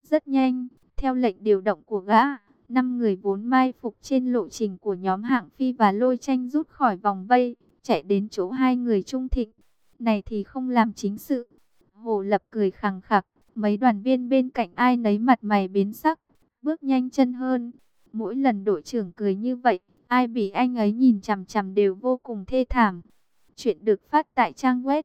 Rất nhanh, theo lệnh điều động của gã, 5 người vốn mai phục trên lộ trình của nhóm Hạng Phi và Lôi Tranh rút khỏi vòng vây, chạy đến chỗ 2 người Trung Thịnh. Này thì không làm chính sự. Hồ Lập cười khằng khặc, mấy đoàn viên bên cạnh ai nấy mặt mày biến sắc, bước nhanh chân hơn. Mỗi lần đội trưởng cười như vậy, ai bị anh ấy nhìn chằm chằm đều vô cùng thê thảm. Chuyện được phát tại trang web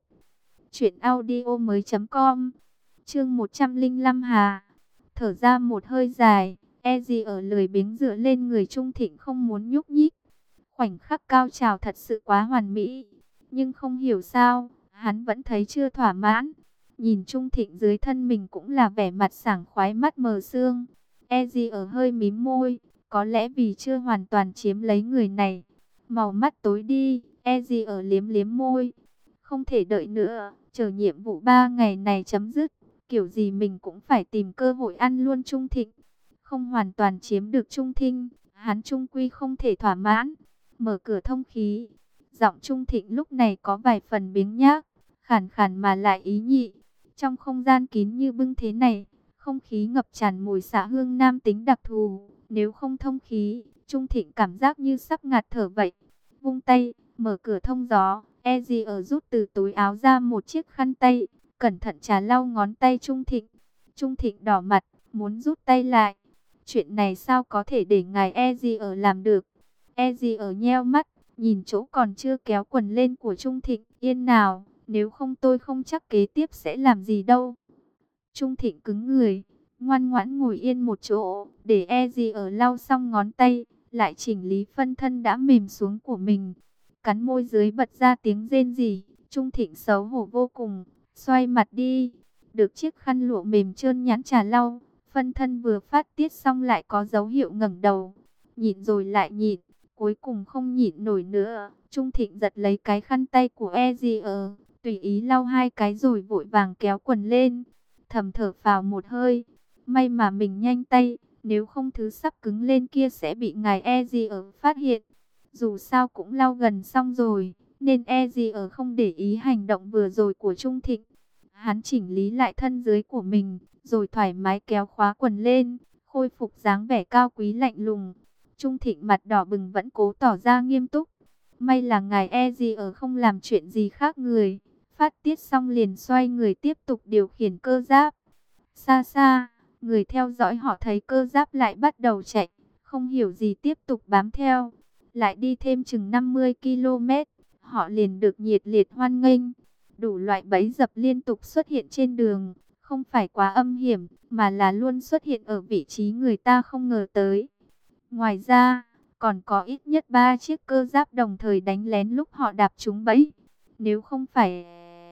truyệnaudiomoi.com. Chương 105 Hà. Thở ra một hơi dài, e gì ở lười biếng dựa lên người Trung Thịnh không muốn nhúc nhích. Khoảnh khắc cao trào thật sự quá hoàn mỹ, nhưng không hiểu sao, hắn vẫn thấy chưa thỏa mãn. Nhìn Trung Thịnh dưới thân mình cũng là vẻ mặt sảng khoái mắt mờ sương. E gì ở hơi mím môi, có lẽ vì chưa hoàn toàn chiếm lấy người này. Màu mắt tối đi, e gì ở liếm liếm môi. Không thể đợi nữa, chờ nhiệm vụ 3 ngày này chấm dứt. Kiểu gì mình cũng phải tìm cơ hội ăn luôn Trung Thịnh. Không hoàn toàn chiếm được Trung Thinh, hắn trung quy không thể thỏa mãn. Mở cửa thông khí, giọng Trung Thịnh lúc này có vài phần biếng nhác, khàn khàn mà lại ý nhị. Trong không gian kín như bưng thế này, không khí ngập tràn mùi xạ hương nam tính đặc thù. Nếu không thông khí, Trung Thịnh cảm giác như sắp ngạt thở vậy. Vung tay, mở cửa thông gió, e gì ở rút từ túi áo ra một chiếc khăn tay, cẩn thận trà lau ngón tay Trung Thịnh. Trung Thịnh đỏ mặt, muốn rút tay lại. Chuyện này sao có thể để ngài e gì ở làm được? E gì ở nheo mắt, nhìn chỗ còn chưa kéo quần lên của Trung Thịnh. Yên nào, nếu không tôi không chắc kế tiếp sẽ làm gì đâu. Trung Thịnh cứng người, ngoan ngoãn ngồi yên một chỗ, để e gì ở lau xong ngón tay, lại chỉnh lý phân thân đã mềm xuống của mình. Cắn môi dưới bật ra tiếng rên rỉ, Trung Thịnh xấu hổ vô cùng, xoay mặt đi. Được chiếc khăn lụa mềm trơn nhẵn trà lau, phân thân vừa phát tiết xong lại có dấu hiệu ngẩng đầu. Nhịn rồi lại nhịn, cuối cùng không nhịn nổi nữa. Trung Thịnh giật lấy cái khăn tay của Ezier, tùy ý lau 2 cái rồi vội vàng kéo quần lên. Thầm thở phào một hơi, may mà mình nhanh tay, nếu không thứ sắp cứng lên kia sẽ bị ngài Ezier phát hiện. Dù sao cũng lau gần xong rồi, nên Ezier không để ý hành động vừa rồi của Trung Thịnh. Hắn chỉnh lý lại thân dưới của mình, rồi thoải mái kéo khóa quần lên, khôi phục dáng vẻ cao quý lạnh lùng. Trung Thịnh mặt đỏ bừng vẫn cố tỏ ra nghiêm túc. May là ngài Ezier không làm chuyện gì khác người. Phát tiết xong liền xoay người tiếp tục điều khiển cơ giáp. Xa xa, người theo dõi họ thấy cơ giáp lại bắt đầu chạy, không hiểu gì tiếp tục bám theo. Lại đi thêm chừng 50 km, họ liền được nhiệt liệt hoan nghênh. Đủ loại bẫy dập liên tục xuất hiện trên đường, không phải quá âm hiểm, mà là luôn xuất hiện ở vị trí người ta không ngờ tới. Ngoài ra, còn có ít nhất 3 chiếc cơ giáp đồng thời đánh lén lúc họ đạp trúng bẫy. Nếu không phải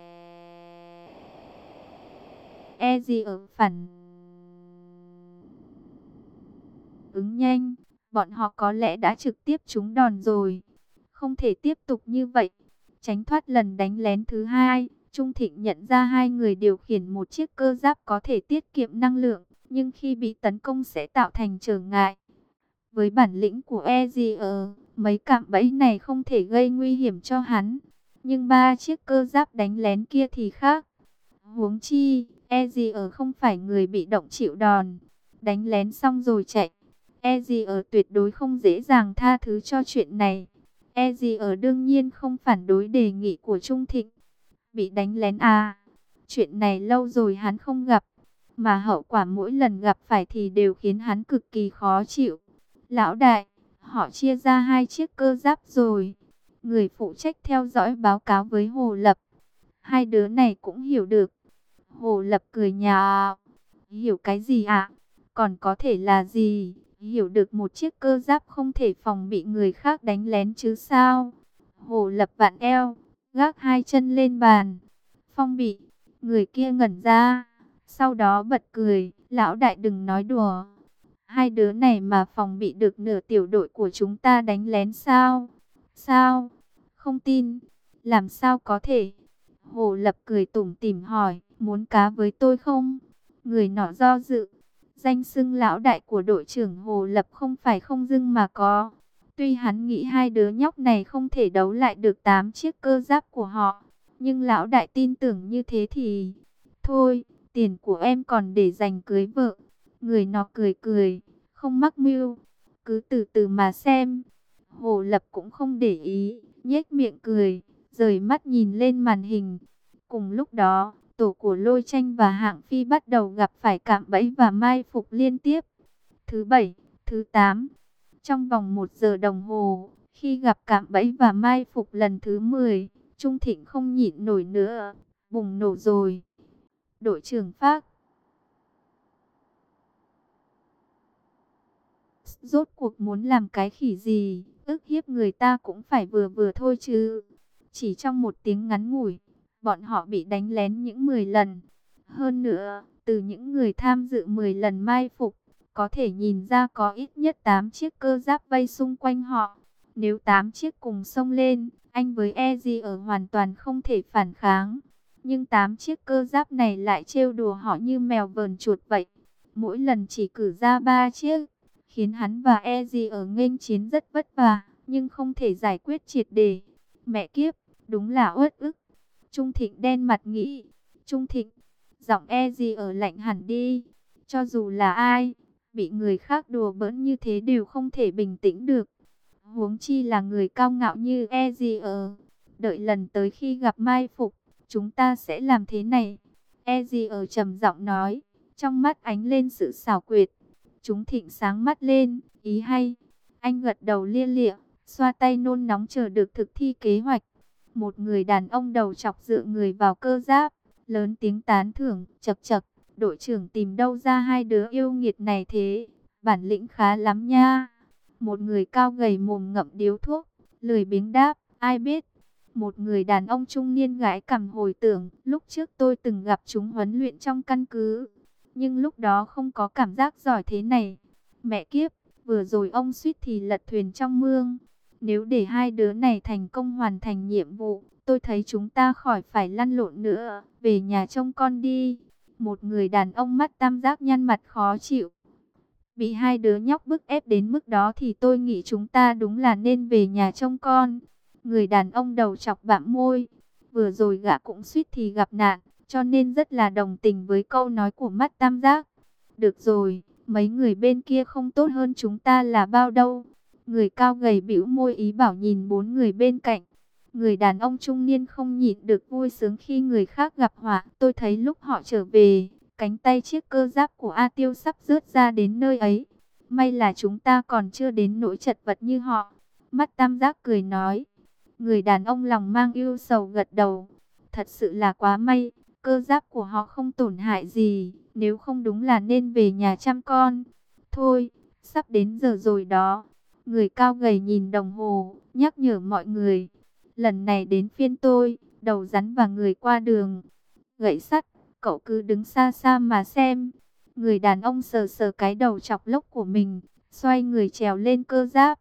e gì ở phản ứng nhanh, bọn họ có lẽ đã trực tiếp trúng đòn rồi. Không thể tiếp tục như vậy. Tránh thoát lần đánh lén thứ hai, Trung Thịnh nhận ra 2 người điều khiển một chiếc cơ giáp có thể tiết kiệm năng lượng, nhưng khi bị tấn công sẽ tạo thành trở ngại. Với bản lĩnh của Ezier, mấy cạm bẫy này không thể gây nguy hiểm cho hắn. Nhưng 3 chiếc cơ giáp đánh lén kia thì khác. Huống chi, Ezier không phải người bị động chịu đòn. Đánh lén xong rồi chạy. Ezier tuyệt đối không dễ dàng tha thứ cho chuyện này. Ezier đương nhiên không phản đối đề nghị của Trung Thịnh. Bị đánh lén à? Chuyện này lâu rồi hắn không gặp. Mà hậu quả mỗi lần gặp phải thì đều khiến hắn cực kỳ khó chịu. Lão đại, họ chia ra 2 chiếc cơ giáp rồi. Người phụ trách theo dõi báo cáo với Hồ Lập. 2 đứa này cũng hiểu được. Hồ Lập cười nhạo. Hiểu cái gì ạ? Còn có thể là gì? Hiểu được một chiếc cơ giáp không thể phòng bị người khác đánh lén chứ sao? Hồ Lập vặn eo, gác 2 chân lên bàn. Phong bị, người kia ngẩn ra. Sau đó bật cười, lão đại đừng nói đùa. 2 đứa này mà phòng bị được nửa tiểu đội của chúng ta đánh lén sao? Sao? Không tin. Làm sao có thể? Hồ Lập cười tủm tỉm hỏi, muốn cá với tôi không? Người nọ do dự. Danh xưng lão đại của đội trưởng Hồ Lập không phải không dưng mà có. Tuy hắn nghĩ 2 đứa nhóc này không thể đấu lại được 8 chiếc cơ giáp của họ. Nhưng lão đại tin tưởng như thế thì... Thôi, tiền của em còn để dành cưới vợ. Người nọ cười cười, không mắc mưu, cứ từ từ mà xem. Hồ Lập cũng không để ý, nhếch miệng cười, rời mắt nhìn lên màn hình. Cùng lúc đó, tổ của Lôi Tranh và Hạng Phi bắt đầu gặp phải cạm bẫy và mai phục liên tiếp. Thứ bảy, thứ 8, trong vòng 1 giờ đồng hồ, khi gặp cạm bẫy và mai phục lần thứ 10, Trung Thịnh không nhịn nổi nữa, bùng nổ rồi. Đội trưởng Phác, rốt cuộc muốn làm cái khỉ gì, ức hiếp người ta cũng phải vừa vừa thôi chứ. Chỉ trong một tiếng ngắn ngủi, bọn họ bị đánh lén những 10 lần. Hơn nữa, từ những người tham dự 10 lần mai phục, có thể nhìn ra có ít nhất 8 chiếc cơ giáp vây xung quanh họ. Nếu 8 chiếc cùng xông lên, anh với Eji ở hoàn toàn không thể phản kháng. Nhưng 8 chiếc cơ giáp này lại trêu đùa họ như mèo vờn chuột vậy. Mỗi lần chỉ cử ra 3 chiếc, khiến hắn và Eji ở nghênh chiến rất vất vả, nhưng không thể giải quyết triệt để. Mẹ kiếp, đúng là uất ức. Trung Thịnh đen mặt nghĩ. Trung Thịnh, giọng Eji ở lạnh hẳn đi. Cho dù là ai, bị người khác đùa bỡn như thế đều không thể bình tĩnh được. Huống chi là người cao ngạo như Eji ở. Đợi lần tới khi gặp mai phục, chúng ta sẽ làm thế này. Eji ở trầm giọng nói, trong mắt ánh lên sự xảo quyệt. Trung Thịnh sáng mắt lên, ý hay. Anh gật đầu lia lịa, xoa tay nôn nóng chờ được thực thi kế hoạch. Một người đàn ông đầu chọc dựa người vào cơ giáp, lớn tiếng tán thưởng, chậc chậc, đội trưởng tìm đâu ra hai đứa yêu nghiệt này thế, bản lĩnh khá lắm nha. Một người cao gầy mồm ngậm điếu thuốc, lười biếng đáp, ai biết. Một người đàn ông trung niên gãi cằm hồi tưởng, lúc trước tôi từng gặp chúng huấn luyện trong căn cứ, nhưng lúc đó không có cảm giác giỏi thế này. Mẹ kiếp, vừa rồi ông suýt thì lật thuyền trong mương. Nếu để hai đứa này thành công hoàn thành nhiệm vụ, tôi thấy chúng ta khỏi phải lăn lộn nữa, về nhà trông con đi. Một người đàn ông mắt tam giác nhăn mặt khó chịu. Bị hai đứa nhóc bức ép đến mức đó thì tôi nghĩ chúng ta đúng là nên về nhà trông con. Người đàn ông đầu chọc bặm môi. Vừa rồi gã cũng suýt thì gặp nạn, cho nên rất là đồng tình với câu nói của mắt tam giác. Được rồi, mấy người bên kia không tốt hơn chúng ta là bao đâu. Người cao gầy bĩu môi ý bảo nhìn 4 người bên cạnh. Người đàn ông trung niên không nhịn được vui sướng khi người khác gặp họa. Tôi thấy lúc họ trở về, cánh tay chiếc cơ giáp của A Tiêu sắp rớt ra đến nơi ấy. May là chúng ta còn chưa đến nỗi chật vật như họ. Mắt tam giác cười nói. Người đàn ông lòng mang ưu sầu gật đầu. Thật sự là quá may, cơ giáp của họ không tổn hại gì. Nếu không đúng là nên về nhà chăm con. Thôi, sắp đến giờ rồi đó. Người cao gầy nhìn đồng hồ, nhắc nhở mọi người. Lần này đến phiên tôi, đầu rắn và người qua đường. Gậy sắt, cậu cứ đứng xa xa mà xem. Người đàn ông sờ sờ cái đầu chọc lốc của mình, xoay người trèo lên cơ giáp.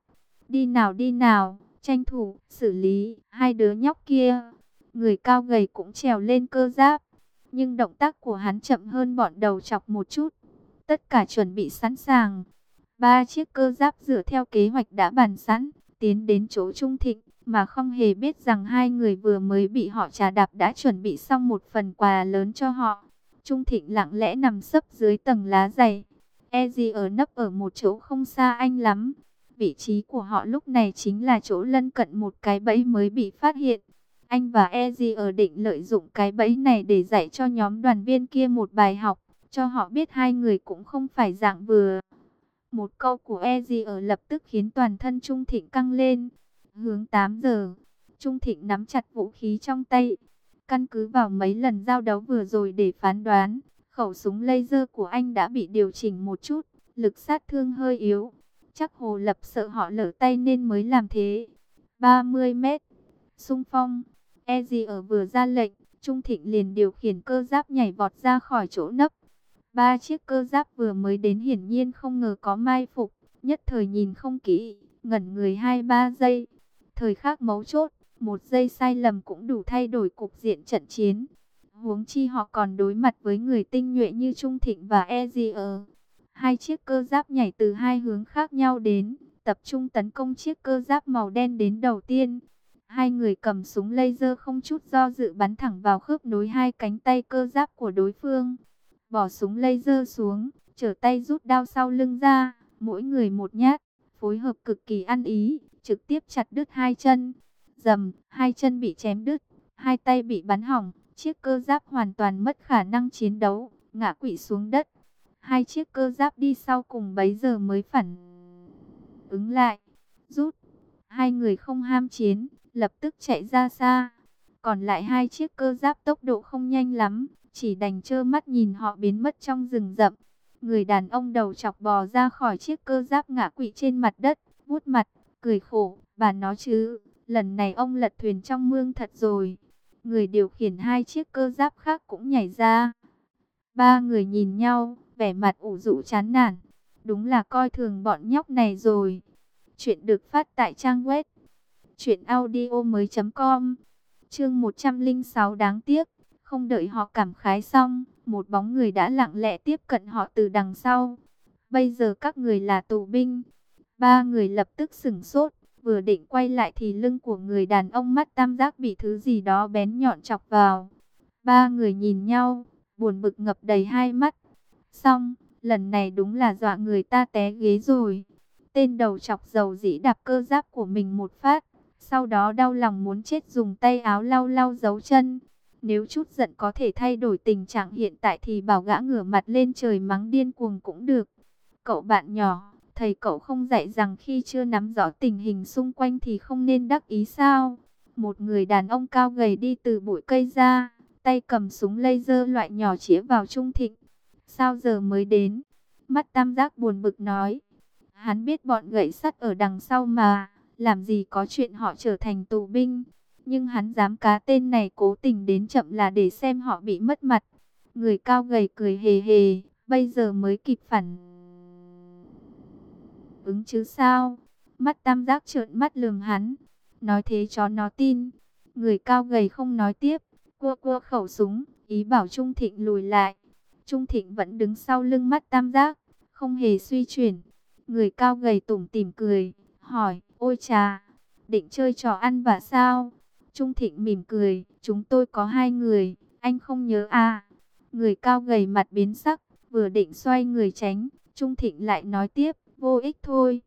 Đi nào, tranh thủ, xử lý, hai đứa nhóc kia. Người cao gầy cũng trèo lên cơ giáp. Nhưng động tác của hắn chậm hơn bọn đầu chọc một chút. Tất cả chuẩn bị sẵn sàng. 3 chiếc cơ giáp dựa theo kế hoạch đã bàn sẵn, tiến đến chỗ Trung Thịnh, mà không hề biết rằng hai người vừa mới bị họ trà đạp đã chuẩn bị xong một phần quà lớn cho họ. Trung Thịnh lặng lẽ nằm sấp dưới tầng lá dày. Eji ở nấp ở một chỗ không xa anh lắm. Vị trí của họ lúc này chính là chỗ lân cận một cái bẫy mới bị phát hiện. Anh và Eji ở định lợi dụng cái bẫy này để dạy cho nhóm đoàn viên kia một bài học, cho họ biết hai người cũng không phải dạng vừa. Một câu của Eji ở lập tức khiến toàn thân Trung Thịnh căng lên. Hướng 8 giờ, Trung Thịnh nắm chặt vũ khí trong tay. Căn cứ vào mấy lần giao đấu vừa rồi để phán đoán, khẩu súng laser của anh đã bị điều chỉnh một chút, lực sát thương hơi yếu. Chắc Hồ Lập sợ họ lỡ tay nên mới làm thế. 30 mét, xung phong. Eji ở vừa ra lệnh, Trung Thịnh liền điều khiển cơ giáp nhảy vọt ra khỏi chỗ nấp. 3 chiếc cơ giáp vừa mới đến hiển nhiên không ngờ có mai phục, nhất thời nhìn không kỹ, ngẩn người 2-3 giây. Thời khắc mấu chốt, 1 giây sai lầm cũng đủ thay đổi cục diện trận chiến. Huống chi họ còn đối mặt với người tinh nhuệ như Trung Thịnh và Ezier. Hai chiếc cơ giáp nhảy từ hai hướng khác nhau đến, tập trung tấn công chiếc cơ giáp màu đen đến đầu tiên. Hai người cầm súng laser không chút do dự bắn thẳng vào khớp nối hai cánh tay cơ giáp của đối phương. Bỏ súng laser xuống, trở tay rút đao sau lưng ra, mỗi người một nhát, phối hợp cực kỳ ăn ý, trực tiếp chặt đứt hai chân. Dầm, hai chân bị chém đứt, hai tay bị bắn hỏng, chiếc cơ giáp hoàn toàn mất khả năng chiến đấu, ngã quỵ xuống đất. Hai chiếc cơ giáp đi sau cùng bấy giờ mới phản ứng lại, rút. Hai người không ham chiến, lập tức chạy ra xa. Còn lại hai chiếc cơ giáp tốc độ không nhanh lắm, chỉ đành trơ mắt nhìn họ biến mất trong rừng rậm. Người đàn ông đầu chọc bò ra khỏi chiếc cơ giáp ngã quỵ trên mặt đất, vuốt mặt, cười khổ, bà nói chứ, lần này ông lật thuyền trong mương thật rồi. Người điều khiển hai chiếc cơ giáp khác cũng nhảy ra. Ba người nhìn nhau, vẻ mặt ủ rũ chán nản. Đúng là coi thường bọn nhóc này rồi. Chuyện được phát tại trang web truyệnaudiomoi.com. Chương 106 đáng tiếc, không đợi họ cảm khái xong, một bóng người đã lặng lẽ tiếp cận họ từ đằng sau. Bây giờ các người là tù binh. Ba người lập tức sửng sốt, vừa định quay lại thì lưng của người đàn ông mắt tam giác bị thứ gì đó bén nhọn chọc vào. Ba người nhìn nhau, buồn bực ngập đầy hai mắt. Xong, lần này đúng là dọa người ta té ghế rồi. Tên đầu chọc dầu dĩ đạp cơ giáp của mình một phát, sau đó đau lòng muốn chết dùng tay áo lau lau dấu chân. Nếu chút giận có thể thay đổi tình trạng hiện tại thì bảo gã ngửa mặt lên trời mắng điên cuồng cũng được. Cậu bạn nhỏ, thầy cậu không dạy rằng khi chưa nắm rõ tình hình xung quanh thì không nên đắc ý sao? Một người đàn ông cao gầy đi từ bụi cây ra, tay cầm súng laser loại nhỏ chĩa vào Trung Thịnh. Sao giờ mới đến? Mắt tam giác buồn bực nói. Hắn biết bọn gậy sắt ở đằng sau mà, làm gì có chuyện họ trở thành tù binh. Nhưng hắn dám cá tên này cố tình đến chậm là để xem họ bị mất mặt. Người cao gầy cười hề hề, bây giờ mới kịp phản ứng chứ sao. Mắt tam giác trợn mắt lườm hắn, nói thế cho nó tin. Người cao gầy không nói tiếp, cua cua khẩu súng, ý bảo Trung Thịnh lùi lại. Trung Thịnh vẫn đứng sau lưng mắt tam giác, không hề suy chuyển. Người cao gầy tủm tỉm cười, hỏi, ôi chà, định chơi trò ăn vạ sao? Trung Thịnh mỉm cười, chúng tôi có hai người, anh không nhớ à? Người cao gầy mặt biến sắc, vừa định xoay người tránh, Trung Thịnh lại nói tiếp, vô ích thôi.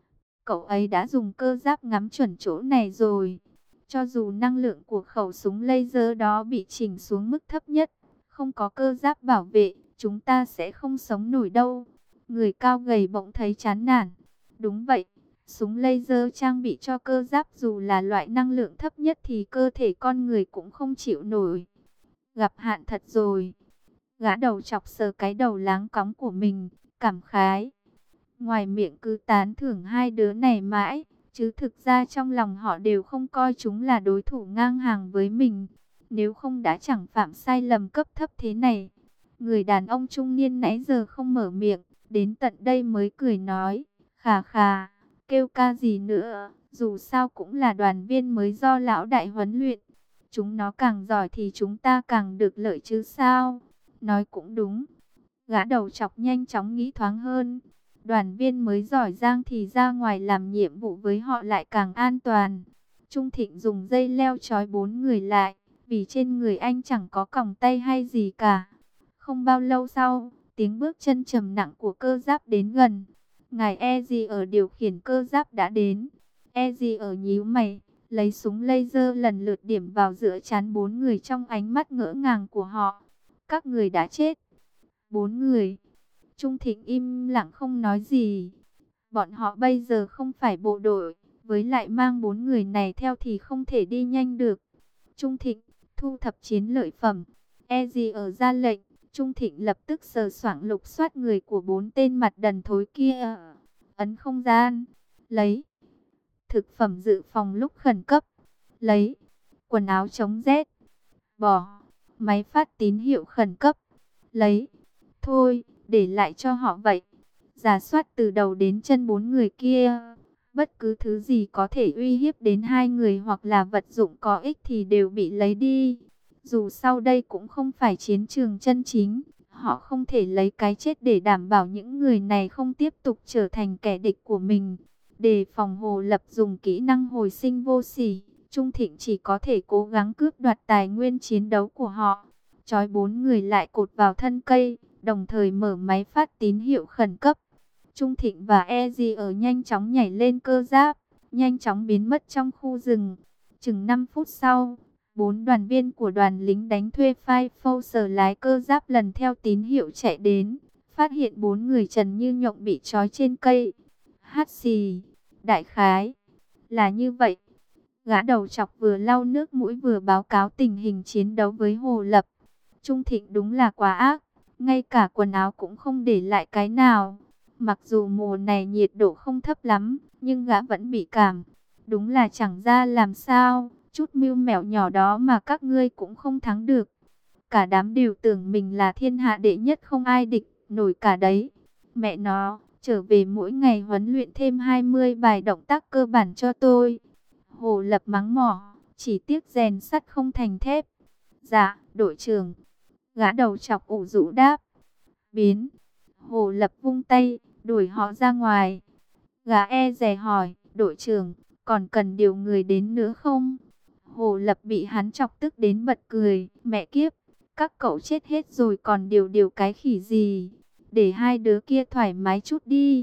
Cậu ấy đã dùng cơ giáp ngắm chuẩn chỗ này rồi. Cho dù năng lượng của khẩu súng laser đó bị chỉnh xuống mức thấp nhất, không có cơ giáp bảo vệ, chúng ta sẽ không sống nổi đâu. Người cao gầy bỗng thấy chán nản. Đúng vậy, súng laser trang bị cho cơ giáp dù là loại năng lượng thấp nhất thì cơ thể con người cũng không chịu nổi. Gặp hạn thật rồi. Gã đầu chọc sờ cái đầu láng cóng của mình, cảm khái. Ngoài miệng cứ tán thưởng hai đứa này mãi, chứ thực ra trong lòng họ đều không coi chúng là đối thủ ngang hàng với mình. Nếu không đã chẳng phạm sai lầm cấp thấp thế này. Người đàn ông trung niên nãy giờ không mở miệng, đến tận đây mới cười nói, khà khà, kêu ca gì nữa, dù sao cũng là đoàn viên mới do lão đại huấn luyện. Chúng nó càng giỏi thì chúng ta càng được lợi chứ sao. Nói cũng đúng. Gã đầu chọc nhanh chóng nghĩ thoáng hơn. Đoàn viên mới giỏi giang thì ra ngoài làm nhiệm vụ với họ lại càng an toàn. Trung Thịnh dùng dây leo trói bốn người lại, vì trên người anh chẳng có còng tay hay gì cả. Không bao lâu sau, tiếng bước chân trầm nặng của cơ giáp đến gần. Ngài E.G. ở điều khiển cơ giáp đã đến. E.G. ở nhíu mày, lấy súng laser lần lượt điểm vào giữa trán bốn người trong ánh mắt ngỡ ngàng của họ. Các người đã chết. Bốn người. Trung Thịnh im lặng không nói gì. Bọn họ bây giờ không phải bộ đội, với lại mang bốn người này theo thì không thể đi nhanh được. Trung Thịnh, thu thập chiến lợi phẩm. E.G. ở ra lệnh. Trung Thịnh lập tức sờ soạng lục soát người của bốn tên mặt đần thối kia. Ấn không gian. Lấy. Thực phẩm dự phòng lúc khẩn cấp. Lấy. Quần áo chống rét. Bỏ. Máy phát tín hiệu khẩn cấp. Lấy. Thôi, để lại cho họ vậy. Rà soát từ đầu đến chân bốn người kia. Bất cứ thứ gì có thể uy hiếp đến hai người hoặc là vật dụng có ích thì đều bị lấy đi. Dù sau đây cũng không phải chiến trường chân chính, họ không thể lấy cái chết để đảm bảo những người này không tiếp tục trở thành kẻ địch của mình. Để phòng Hồ Lập dùng kỹ năng hồi sinh vô sỉ, Trung Thịnh chỉ có thể cố gắng cướp đoạt tài nguyên chiến đấu của họ. Trói bốn người lại cột vào thân cây, đồng thời mở máy phát tín hiệu khẩn cấp. Trung Thịnh và Eji ở nhanh chóng nhảy lên cơ giáp, nhanh chóng biến mất trong khu rừng. Chừng 5 phút sau, 4 đoàn viên của đoàn lính đánh thuê Fire Force lái cơ giáp lần theo tín hiệu chạy đến, phát hiện 4 người trần như nhộng bị trói trên cây. Hát xì, đại khái là như vậy. Gã đầu chọc vừa lau nước mũi vừa báo cáo tình hình chiến đấu với Hồ Lập. Trung Thịnh đúng là quá ác, ngay cả quần áo cũng không để lại cái nào. Mặc dù mùa này nhiệt độ không thấp lắm, nhưng gã vẫn bị cảm. Đúng là chẳng ra làm sao, chút mưu mẹo nhỏ đó mà các ngươi cũng không thắng được. Cả đám đều tưởng mình là thiên hạ đệ nhất không ai địch nổi cả đấy. Mẹ nó, trở về mỗi ngày huấn luyện thêm 20 bài động tác cơ bản cho tôi. Hồ Lập mắng mỏ, chỉ tiếc rèn sắt không thành thép. Dạ, đội trưởng. Gã đầu chọc ủ rũ đáp. Biến. Hồ Lập vung tay, đuổi họ ra ngoài. Gã e dè hỏi, đội trưởng, còn cần điều người đến nữa không? Hồ Lập bị hắn chọc tức đến bật cười. Mẹ kiếp, các cậu chết hết rồi còn điều cái khỉ gì? Để hai đứa kia thoải mái chút đi.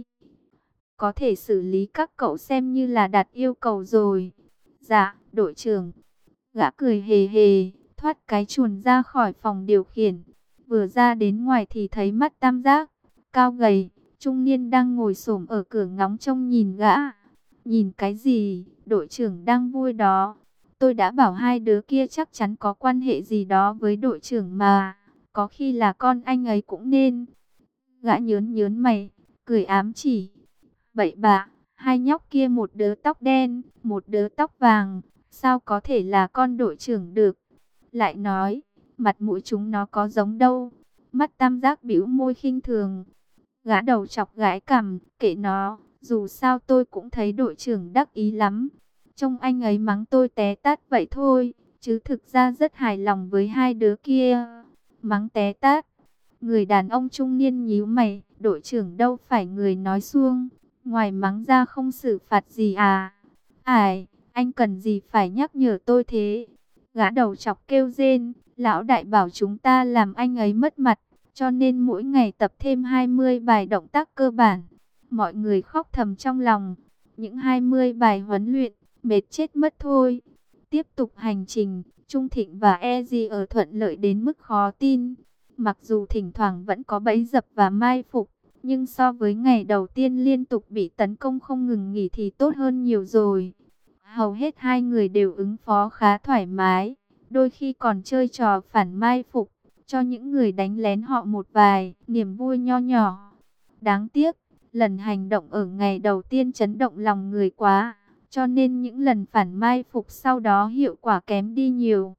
Có thể xử lý các cậu xem như là đạt yêu cầu rồi. Dạ, đội trưởng. Gã cười hề hề, thoát cái chuồn ra khỏi phòng điều khiển. Vừa ra đến ngoài thì thấy mắt tam giác, cao gầy, trung niên đang ngồi xổm ở cửa ngóng trông nhìn gã. Nhìn cái gì, đội trưởng đang vui đó. Tôi đã bảo hai đứa kia chắc chắn có quan hệ gì đó với đội trưởng mà. Có khi là con anh ấy cũng nên. Gã nhớn nhớn mày, cười ám chỉ. Bậy bạ, hai nhóc kia một đứa tóc đen, một đứa tóc vàng. Sao có thể là con đội trưởng được? Lại nói, mặt mũi chúng nó có giống đâu. Mắt tam giác bĩu môi khinh thường. Gã đầu chọc gãi cằm, kệ nó, dù sao tôi cũng thấy đội trưởng đắc ý lắm. Trông anh ấy mắng tôi té tát vậy thôi, chứ thực ra rất hài lòng với hai đứa kia. Mắng té tát. Người đàn ông trung niên nhíu mày, đội trưởng đâu phải người nói suông, ngoài mắng ra không xử phạt gì à? Ai, anh cần gì phải nhắc nhở tôi thế? Gã đầu chọc kêu rên, lão đại bảo chúng ta làm anh ấy mất mặt, cho nên mỗi ngày tập thêm 20 bài động tác cơ bản. Mọi người khóc thầm trong lòng, những 20 bài huấn luyện, mệt chết mất thôi. Tiếp tục hành trình, Trung Thịnh và Eji ở thuận lợi đến mức khó tin. Mặc dù thỉnh thoảng vẫn có bẫy dập và mai phục, nhưng so với ngày đầu tiên liên tục bị tấn công không ngừng nghỉ thì tốt hơn nhiều rồi. Hầu hết hai người đều ứng phó khá thoải mái, đôi khi còn chơi trò phản mai phục, cho những người đánh lén họ một vài niềm vui nho nhỏ. Đáng tiếc, lần hành động ở ngày đầu tiên chấn động lòng người quá, cho nên những lần phản mai phục sau đó hiệu quả kém đi nhiều.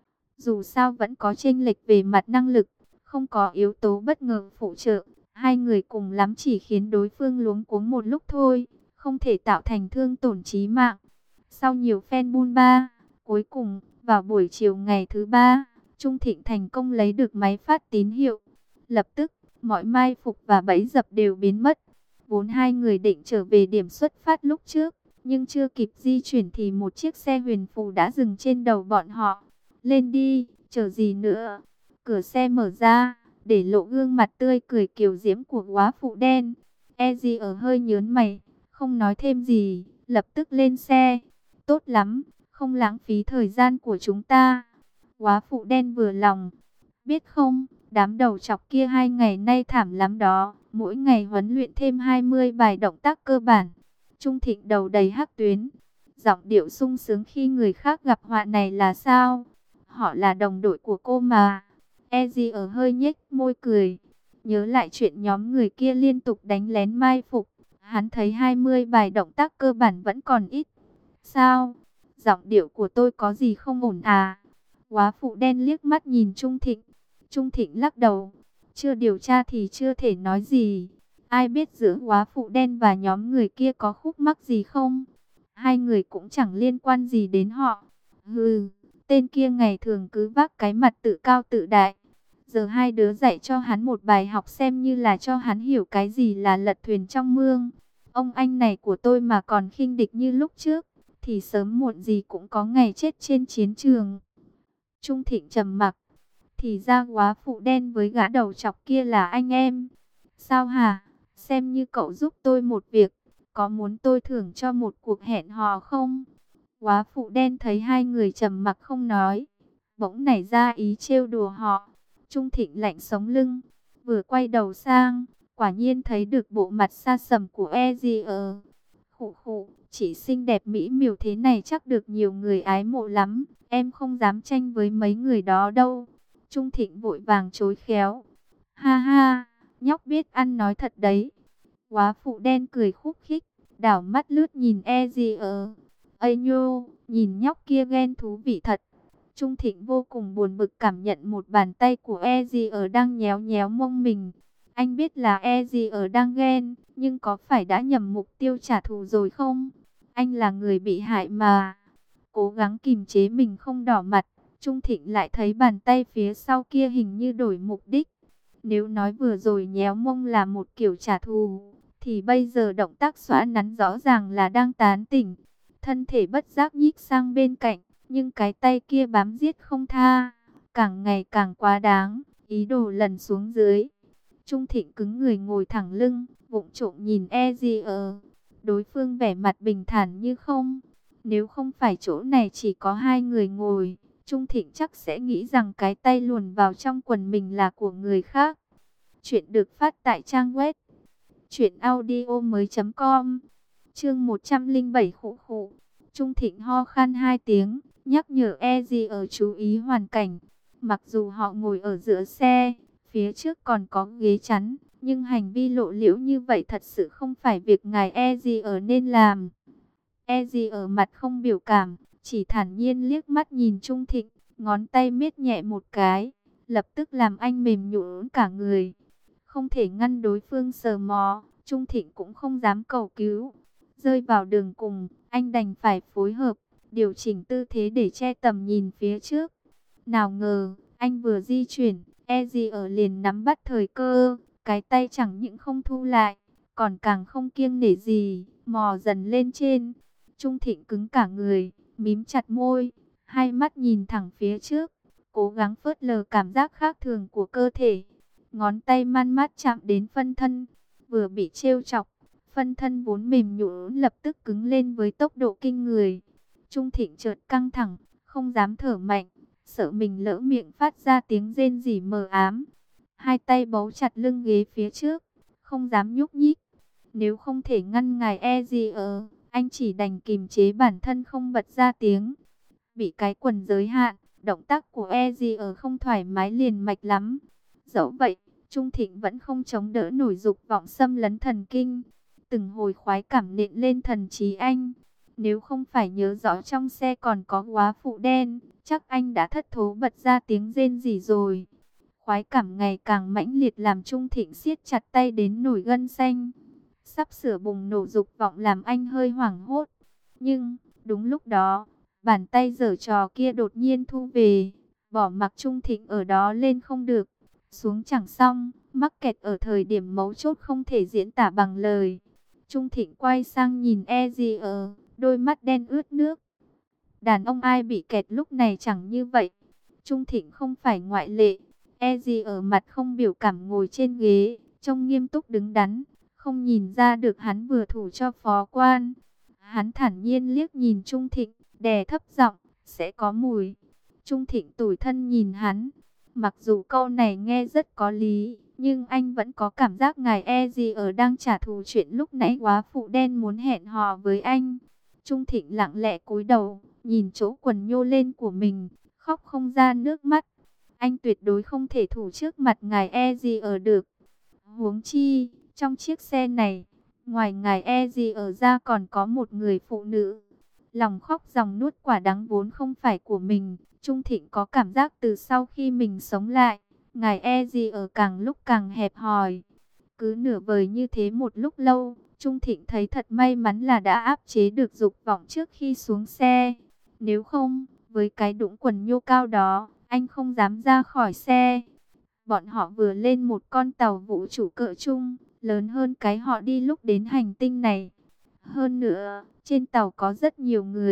Dù sao vẫn có chênh lệch về mặt năng lực, không có yếu tố bất ngờ phụ trợ, hai người cùng lắm chỉ khiến đối phương luống cuống một lúc thôi, không thể tạo thành thương tổn chí mạng. Sau nhiều phen bôn ba, cuối cùng, vào buổi chiều ngày thứ ba, Trung Thịnh thành công lấy được máy phát tín hiệu. Lập tức, mọi mai phục và bẫy dập đều biến mất. Vốn hai người định trở về điểm xuất phát lúc trước, nhưng chưa kịp di chuyển thì một chiếc xe huyền phù đã dừng trên đầu bọn họ. Lên đi, chờ gì nữa? Cửa xe mở ra, để lộ gương mặt tươi cười kiều diễm của góa phụ đen. Eji ở hơi nhớn mày, không nói thêm gì, lập tức lên xe. Tốt lắm, không lãng phí thời gian của chúng ta. Góa phụ đen vừa lòng. Biết không, đám đầu chọc kia 2 ngày nay thảm lắm đó. Mỗi ngày huấn luyện thêm 20 bài động tác cơ bản. Trung Thịnh đầu đầy hắc tuyến. Giọng điệu sung sướng khi người khác gặp họa này là sao? Họ là đồng đội của cô mà. Eji ở hơi nhếch môi cười. Nhớ lại chuyện nhóm người kia liên tục đánh lén mai phục. Hắn thấy 20 bài động tác cơ bản vẫn còn ít. Sao? Giọng điệu của tôi có gì không ổn à? Góa phụ đen liếc mắt nhìn Trung Thịnh. Trung Thịnh lắc đầu. Chưa điều tra thì chưa thể nói gì. Ai biết giữa góa phụ đen và nhóm người kia có khúc mắc gì không? Hai người cũng chẳng liên quan gì đến họ. Hừ, tên kia ngày thường cứ vác cái mặt tự cao tự đại. Giờ hai đứa dạy cho hắn một bài học xem như là cho hắn hiểu cái gì là lật thuyền trong mương. Ông anh này của tôi mà còn khinh địch như lúc trước, thì sớm muộn gì cũng có ngày chết trên chiến trường. Trung Thịnh trầm mặc. Thì ra góa phụ đen với gã đầu chọc kia là anh em. Sao hả? Xem như cậu giúp tôi một việc. Có muốn tôi thưởng cho một cuộc hẹn hò không? Góa phụ đen thấy hai người trầm mặc không nói, bỗng nảy ra ý trêu đùa họ. Trung Thịnh lạnh sống lưng, vừa quay đầu sang, quả nhiên thấy được bộ mặt xa sầm của Ezier. Khụ khụ, chị xinh đẹp mỹ miều thế này chắc được nhiều người ái mộ lắm. Em không dám tranh với mấy người đó đâu. Trung Thịnh vội vàng chối khéo. Ha ha, nhóc biết ăn nói thật đấy. Góa phụ đen cười khúc khích, đảo mắt lướt nhìn Ezier. Ây nhô, nhìn nhóc kia ghen thú vị thật. Trung Thịnh vô cùng buồn bực cảm nhận một bàn tay của Ezier đang nhéo nhéo mông mình. Anh biết là Ezier đang ghen, nhưng có phải đã nhầm mục tiêu trả thù rồi không? Anh là người bị hại mà. Cố gắng kìm chế mình không đỏ mặt, Trung Thịnh lại thấy bàn tay phía sau kia hình như đổi mục đích. Nếu nói vừa rồi nhéo mông là một kiểu trả thù, thì bây giờ động tác xoa nắn rõ ràng là đang tán tỉnh. Thân thể bất giác nhích sang bên cạnh, nhưng cái tay kia bám giết không tha, càng ngày càng quá đáng, ý đồ lần xuống dưới. Trung Thịnh cứng người ngồi thẳng lưng, vụng trộm nhìn Ezier. Đối phương vẻ mặt bình thản như không. Nếu không phải chỗ này chỉ có hai người ngồi, Trung Thịnh chắc sẽ nghĩ rằng cái tay luồn vào trong quần mình là của người khác. Chuyện được phát tại trang web truyệnaudiomoi.com. Chương 107 khụ khụ. Trung Thịnh ho khan hai tiếng, nhắc nhở Ezier chú ý hoàn cảnh. Mặc dù họ ngồi ở giữa xe, phía trước còn có ghế chắn, nhưng hành vi lộ liễu như vậy thật sự không phải việc ngài Ezier nên làm. Ezier mặt không biểu cảm, chỉ thản nhiên liếc mắt nhìn Trung Thịnh, ngón tay miết nhẹ một cái, lập tức làm anh mềm nhũn cả người. Không thể ngăn đối phương sờ mó, Trung Thịnh cũng không dám cầu cứu. Rơi vào đường cùng, anh đành phải phối hợp, điều chỉnh tư thế để che tầm nhìn phía trước. Nào ngờ, anh vừa di chuyển, Ezier liền nắm bắt thời cơ, cái tay chẳng những không thu lại, còn càng không kiêng nể gì, mò dần lên trên. Trung Thịnh cứng cả người, mím chặt môi, hai mắt nhìn thẳng phía trước, cố gắng phớt lờ cảm giác khác thường của cơ thể. Ngón tay man mát chạm đến phân thân, vừa bị trêu chọc, phân thân vốn mềm nhũn lập tức cứng lên với tốc độ kinh người. Trung Thịnh chợt căng thẳng, không dám thở mạnh, sợ mình lỡ miệng phát ra tiếng rên rỉ mờ ám. Hai tay bấu chặt lưng ghế phía trước, không dám nhúc nhích. Nếu không thể ngăn ngài Ezier, anh chỉ đành kìm chế bản thân không bật ra tiếng. Bị cái quần giới hạn, động tác của Ezier không thoải mái liền mạch lắm. Dẫu vậy, Trung Thịnh vẫn không chống đỡ nổi dục vọng xâm lấn thần kinh. Từng hồi khoái cảm nện lên thần trí anh. Nếu không phải nhớ rõ trong xe còn có góa phụ đen, chắc anh đã thất thố bật ra tiếng rên rỉ rồi. Khoái cảm ngày càng mãnh liệt làm Trung Thịnh siết chặt tay đến nổi gân xanh. Sắp sửa bùng nổ dục vọng làm anh hơi hoảng hốt. Nhưng, đúng lúc đó, bàn tay giở trò kia đột nhiên thu về. Bỏ mặc Trung Thịnh ở đó lên không được, xuống chẳng xong, mắc kẹt ở thời điểm mấu chốt không thể diễn tả bằng lời. Trung Thịnh quay sang nhìn Ezier, đôi mắt đen ướt nước. Đàn ông ai bị kẹt lúc này chẳng như vậy. Trung Thịnh không phải ngoại lệ. Ezier mặt không biểu cảm ngồi trên ghế, trông nghiêm túc đứng đắn, không nhìn ra được hắn vừa thủ cho phó quan. Hắn thản nhiên liếc nhìn Trung Thịnh, đè thấp giọng, sẽ có mùi. Trung Thịnh tủi thân nhìn hắn. Mặc dù câu này nghe rất có lý, nhưng anh vẫn có cảm giác ngài Ezier đang trả thù chuyện lúc nãy góa phụ đen muốn hẹn hò với anh. Trung Thịnh lặng lẽ cúi đầu, nhìn chỗ quần nhô lên của mình, khóc không ra nước mắt. Anh tuyệt đối không thể thủ trước mặt ngài Ezier được. Huống chi, trong chiếc xe này, ngoài ngài Ezier ra còn có một người phụ nữ. Lòng khóc dòng nuốt quả đắng vốn không phải của mình. Trung Thịnh có cảm giác từ sau khi mình sống lại, ngài Ezier càng lúc càng hẹp hòi. Cứ nửa vời như thế một lúc lâu, Trung Thịnh thấy thật may mắn là đã áp chế được dục vọng trước khi xuống xe. Nếu không, với cái đũng quần nhô cao đó, anh không dám ra khỏi xe. Bọn họ vừa lên một con tàu vũ trụ cỡ trung, lớn hơn cái họ đi lúc đến hành tinh này. Hơn nữa, trên tàu có rất nhiều người,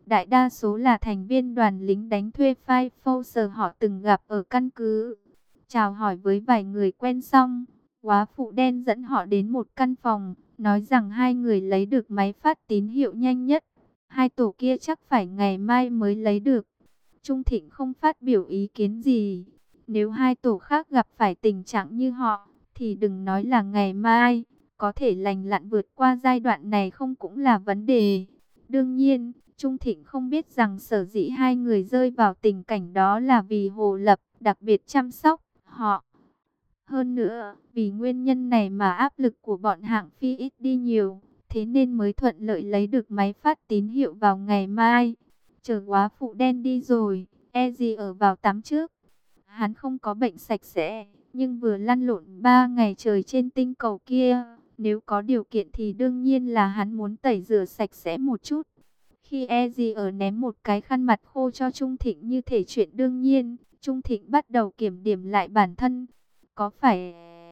đại đa số là thành viên đoàn lính đánh thuê Five Force họ từng gặp ở căn cứ. Chào hỏi với vài người quen xong, góa phụ đen dẫn họ đến một căn phòng, nói rằng hai người lấy được máy phát tín hiệu nhanh nhất. Hai tổ kia chắc phải ngày mai mới lấy được. Trung Thịnh không phát biểu ý kiến gì. Nếu hai tổ khác gặp phải tình trạng như họ, thì đừng nói là ngày mai, có thể lành lặn vượt qua giai đoạn này không cũng là vấn đề. Đương nhiên, Trung Thịnh không biết rằng sở dĩ hai người rơi vào tình cảnh đó là vì Hồ Lập đặc biệt chăm sóc họ. Hơn nữa, vì nguyên nhân này mà áp lực của bọn Hạng Phi ít đi nhiều, thế nên mới thuận lợi lấy được máy phát tín hiệu vào ngày mai. Chờ góa phụ đen đi rồi, Eddie ở vào tắm trước. Hắn không có bệnh sạch sẽ, nhưng vừa lăn lộn 3 ngày trời trên tinh cầu kia, nếu có điều kiện thì đương nhiên là hắn muốn tẩy rửa sạch sẽ một chút. Khi Eddie ở ném một cái khăn mặt khô cho Trung Thịnh như thể chuyện đương nhiên, Trung Thịnh bắt đầu kiểm điểm lại bản thân. Có phải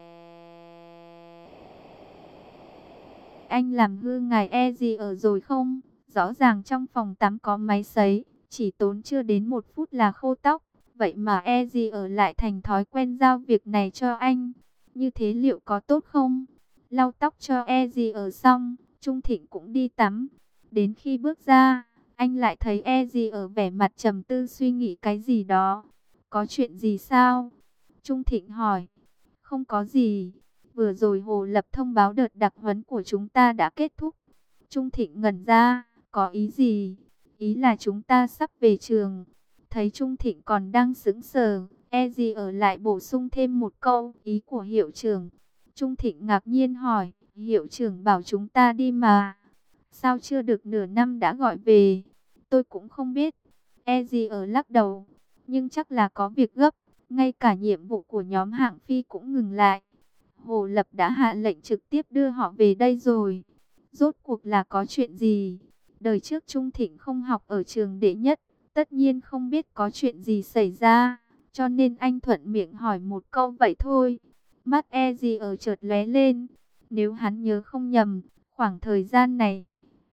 anh làm hư ngài Eddie ở rồi không? Rõ ràng trong phòng tắm có máy sấy, chỉ tốn chưa đến 1 phút là khô tóc. Vậy mà Eddie ở lại thành thói quen giao việc này cho anh. Như thế liệu có tốt không? Lau tóc cho Eddie ở xong, Trung Thịnh cũng đi tắm. Đến khi bước ra, anh lại thấy Eddie ở vẻ mặt trầm tư suy nghĩ cái gì đó. Có chuyện gì sao? Trung Thịnh hỏi. Không có gì. Vừa rồi Hồ Lập thông báo đợt đặc huấn của chúng ta đã kết thúc. Trung Thịnh ngẩn ra. Có ý gì? Ý là chúng ta sắp về trường. Thấy Trung Thịnh còn đang sững sờ, Eddie ở lại bổ sung thêm một câu, ý của hiệu trưởng. Trung Thịnh ngạc nhiên hỏi, hiệu trưởng bảo chúng ta đi mà. Sao chưa được nửa năm đã gọi về? Tôi cũng không biết. Eddie ở lắc đầu, nhưng chắc là có việc gấp. Ngay cả nhiệm vụ của nhóm Hạng Phi cũng ngừng lại. Hồ Lập đã hạ lệnh trực tiếp đưa họ về đây rồi. Rốt cuộc là có chuyện gì? Đời trước Trung Thịnh không học ở trường đệ nhất, tất nhiên không biết có chuyện gì xảy ra, cho nên anh thuận miệng hỏi một câu vậy thôi. Mắt Eddie ở chợt lóe lên. Nếu hắn nhớ không nhầm, khoảng thời gian này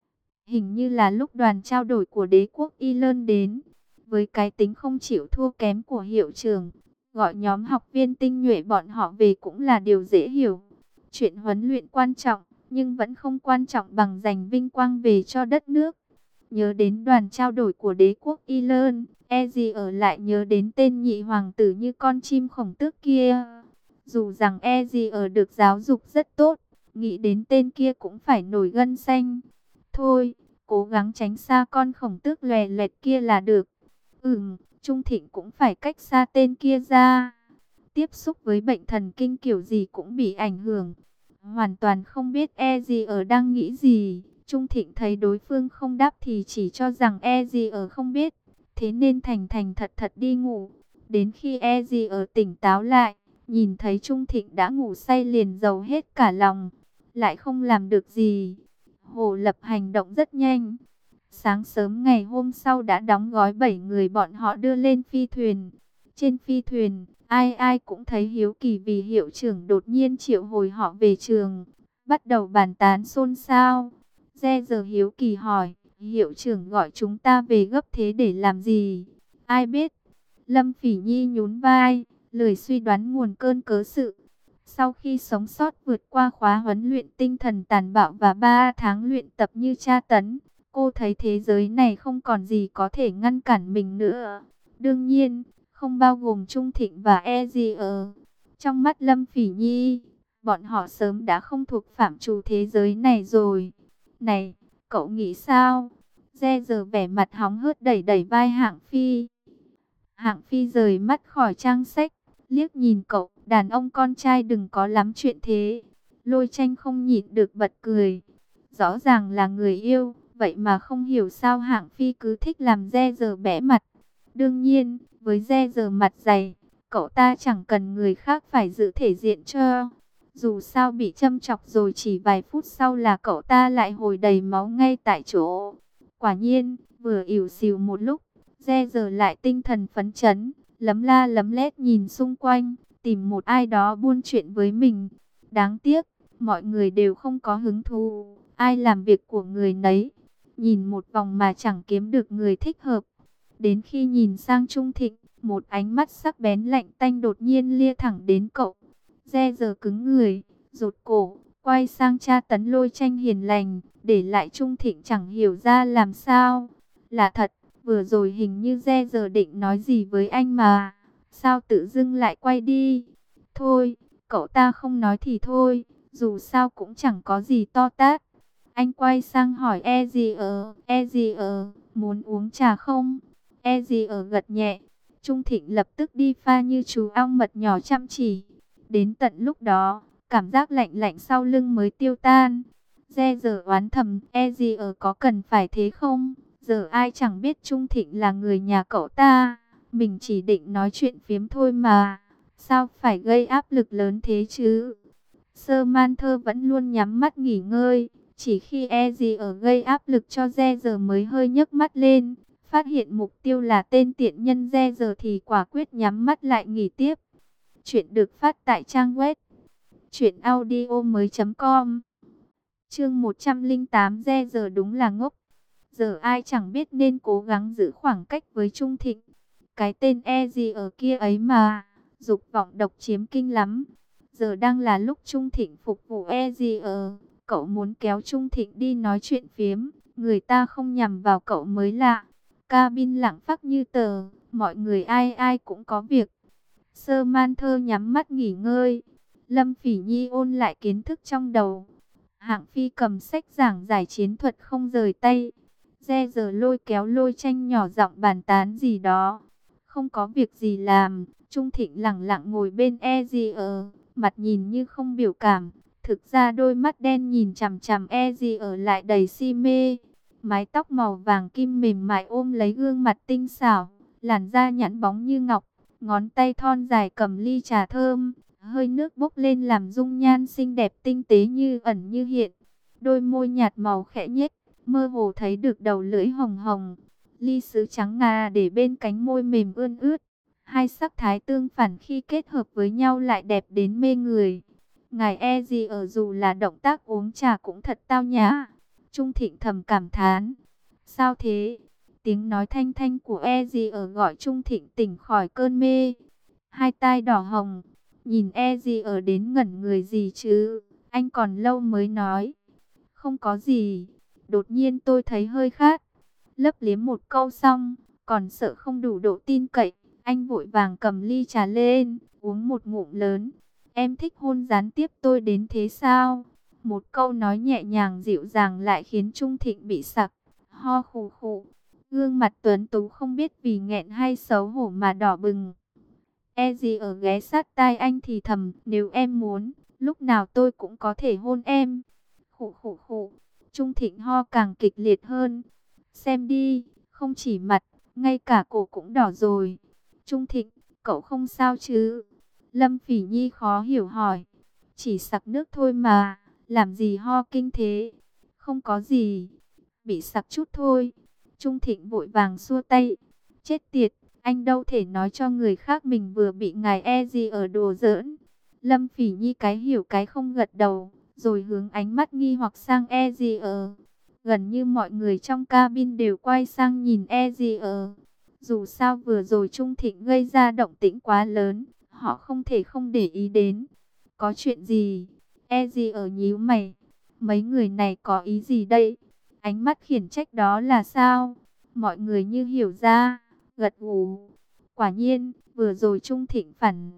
hình như là lúc đoàn trao đổi của đế quốc Ireland đến. Với cái tính không chịu thua kém của hiệu trưởng, gọi nhóm học viên tinh nhuệ bọn họ về cũng là điều dễ hiểu. Chuyện huấn luyện quan trọng, nhưng vẫn không quan trọng bằng giành vinh quang về cho đất nước. Nhớ đến đoàn trao đổi của đế quốc Ireland, Eddie ở lại nhớ đến tên nhị hoàng tử như con chim khổng tước kia. Dù rằng Eddie ở được giáo dục rất tốt, nghĩ đến tên kia cũng phải nổi gân xanh. Thôi, cố gắng tránh xa con khổng tước lòe loẹt kia là được. Trung Thịnh cũng phải cách xa tên kia ra. Tiếp xúc với bệnh thần kinh kiểu gì cũng bị ảnh hưởng. Hoàn toàn không biết Eddie ở đang nghĩ gì. Trung Thịnh thấy đối phương không đáp thì chỉ cho rằng Eddie ở không biết. Thế nên thành thành thật thật đi ngủ. Đến khi Eddie ở tỉnh táo lại, nhìn thấy Trung Thịnh đã ngủ say liền giàu hết cả lòng. Lại không làm được gì. Hồ Lập hành động rất nhanh. Sáng sớm ngày hôm sau đã đóng gói 7 người bọn họ đưa lên phi thuyền. Trên phi thuyền, ai ai cũng thấy hiếu kỳ vì hiệu trưởng đột nhiên triệu hồi họ về trường. Bắt đầu bàn tán xôn xao. Giờ hiếu kỳ hỏi, hiệu trưởng gọi chúng ta về gấp thế để làm gì? Ai biết? Lâm Phỉ Nhi nhún vai, lười suy đoán nguồn cơn cớ sự. Sau khi sống sót vượt qua khóa huấn luyện tinh thần tàn bạo và 3 tháng luyện tập như tra tấn, cô thấy thế giới này không còn gì có thể ngăn cản mình nữa. Đương nhiên, không bao gồm Trung Thịnh và Eddie ở. Trong mắt Lâm Phỉ Nhi, bọn họ sớm đã không thuộc phạm trù thế giới này rồi. Này, cậu nghĩ sao? Giờ vẻ mặt hóng hớt đẩy đẩy vai Hạng Phi. Hạng Phi rời mắt khỏi trang sách, liếc nhìn cậu, đàn ông con trai đừng có lắm chuyện thế. Lôi Tranh không nhịn được bật cười. Rõ ràng là người yêu, vậy mà không hiểu sao Hạng Phi cứ thích làm giờ bẽ mặt. Đương nhiên, với giờ mặt dày, cậu ta chẳng cần người khác phải giữ thể diện cho. Dù sao bị châm chọc rồi chỉ vài phút sau là cậu ta lại hồi đầy máu ngay tại chỗ. Quả nhiên, vừa ỉu xìu một lúc, giờ lại tinh thần phấn chấn, lấm la lấm lét nhìn xung quanh, tìm một ai đó buôn chuyện với mình. Đáng tiếc, mọi người đều không có hứng thú, ai làm việc của người nấy. nhìn một vòng mà chẳng kiếm được người thích hợp. Đến khi nhìn sang Trung Thịnh, một ánh mắt sắc bén lạnh tanh đột nhiên lia thẳng đến cậu. Re giờ cứng người, rụt cổ, quay sang tra tấn Lôi Tranh hiền lành, để lại Trung Thịnh chẳng hiểu ra làm sao. Là thật, vừa rồi hình như Re giờ định nói gì với anh mà, sao tự dưng lại quay đi. Thôi, cậu ta không nói thì thôi, dù sao cũng chẳng có gì to tát. Anh quay sang hỏi E gì muốn uống trà không? E gì gật nhẹ. Trung Thịnh lập tức đi pha như chú ong mật nhỏ chăm chỉ. Đến tận lúc đó, cảm giác lạnh lạnh sau lưng mới tiêu tan. Re giờ oán thầm, E gì có cần phải thế không? Giờ ai chẳng biết Trung Thịnh là người nhà cậu ta. Mình chỉ định nói chuyện phiếm thôi mà. Sao phải gây áp lực lớn thế chứ? Sơ Man Thơ vẫn luôn nhắm mắt nghỉ ngơi. Chỉ khi E gì gây áp lực cho Re giờ mới hơi nhấc mắt lên. Phát hiện mục tiêu là tên tiện nhân Re giờ thì quả quyết nhắm mắt lại nghỉ tiếp. Chuyện được phát tại trang web truyệnaudiomoi.com. Chương 108. Re giờ đúng là ngốc. Giờ ai chẳng biết nên cố gắng giữ khoảng cách với Trung Thịnh. Cái tên E gì kia ấy mà, dục vọng độc chiếm kinh lắm. Giờ đang là lúc Trung Thịnh phục vụ E gì cậu muốn kéo Trung Thịnh đi nói chuyện phiếm, người ta không nhằm vào cậu mới lạ. Cabin lặng phắc như tờ, mọi người ai ai cũng có việc. Sơ Man Thơ nhắm mắt nghỉ ngơi. Lâm Phỉ Nhi ôn lại kiến thức trong đầu. Hạng Phi cầm sách giảng giải chiến thuật không rời tay. Re giờ lôi kéo Lôi Tranh nhỏ giọng bàn tán gì đó. Không có việc gì làm, Trung Thịnh lặng lặng ngồi bên E gì mặt nhìn như không biểu cảm. Thực ra đôi mắt đen nhìn chằm chằm E gì lại đầy si mê. Mái tóc màu vàng kim mềm mại ôm lấy gương mặt tinh xảo, làn da nhẵn bóng như ngọc, ngón tay thon dài cầm ly trà thơm, hơi nước bốc lên làm dung nhan xinh đẹp tinh tế như ẩn như hiện. Đôi môi nhạt màu khẽ nhếch, mơ hồ thấy được đầu lưỡi hồng hồng. Ly sứ trắng ngà để bên cánh môi mềm ươn ướt. Hai sắc thái tương phản khi kết hợp với nhau lại đẹp đến mê người. Ngài E gì dù là động tác uống trà cũng thật tao nhã. Trung Thịnh thầm cảm thán. Sao thế? Tiếng nói thanh thanh của E gì gọi Trung Thịnh tỉnh khỏi cơn mê. Hai tai đỏ hồng. Nhìn E gì đến ngẩn người gì chứ? Anh còn lâu mới nói. Không có gì. Đột nhiên tôi thấy hơi khát. Lấp liếm một câu xong, còn sợ không đủ độ tin cậy, anh vội vàng cầm ly trà lên, uống một ngụm lớn. Em thích hôn gián tiếp tôi đến thế sao? Một câu nói nhẹ nhàng dịu dàng lại khiến Trung Thịnh bị sặc, ho khù khụ. Gương mặt tuấn tú không biết vì nghẹn hay xấu hổ mà đỏ bừng. E gì ghé sát tai anh thì thầm, nếu em muốn, lúc nào tôi cũng có thể hôn em. Khụ khụ khụ, Trung Thịnh ho càng kịch liệt hơn. Xem đi, không chỉ mặt, ngay cả cổ cũng đỏ rồi. Trung Thịnh, cậu không sao chứ? Lâm Phỉ Nhi khó hiểu hỏi. Chỉ sặc nước thôi mà, làm gì ho kinh thế? Không có gì, bị sặc chút thôi. Trung Thịnh vội vàng xua tay. Chết tiệt, anh đâu thể nói cho người khác mình vừa bị ngài E gì đùa giỡn. Lâm Phỉ Nhi cái hiểu cái không gật đầu, rồi hướng ánh mắt nghi hoặc sang E gì Gần như mọi người trong cabin đều quay sang nhìn E gì Dù sao vừa rồi Trung Thịnh gây ra động tĩnh quá lớn, họ không thể không để ý đến. Có chuyện gì? E gì nhíu mày. Mấy người này có ý gì đây? Ánh mắt khiển trách đó là sao? Mọi người như hiểu ra, gật gù. Quả nhiên, vừa rồi Trung Thịnh phản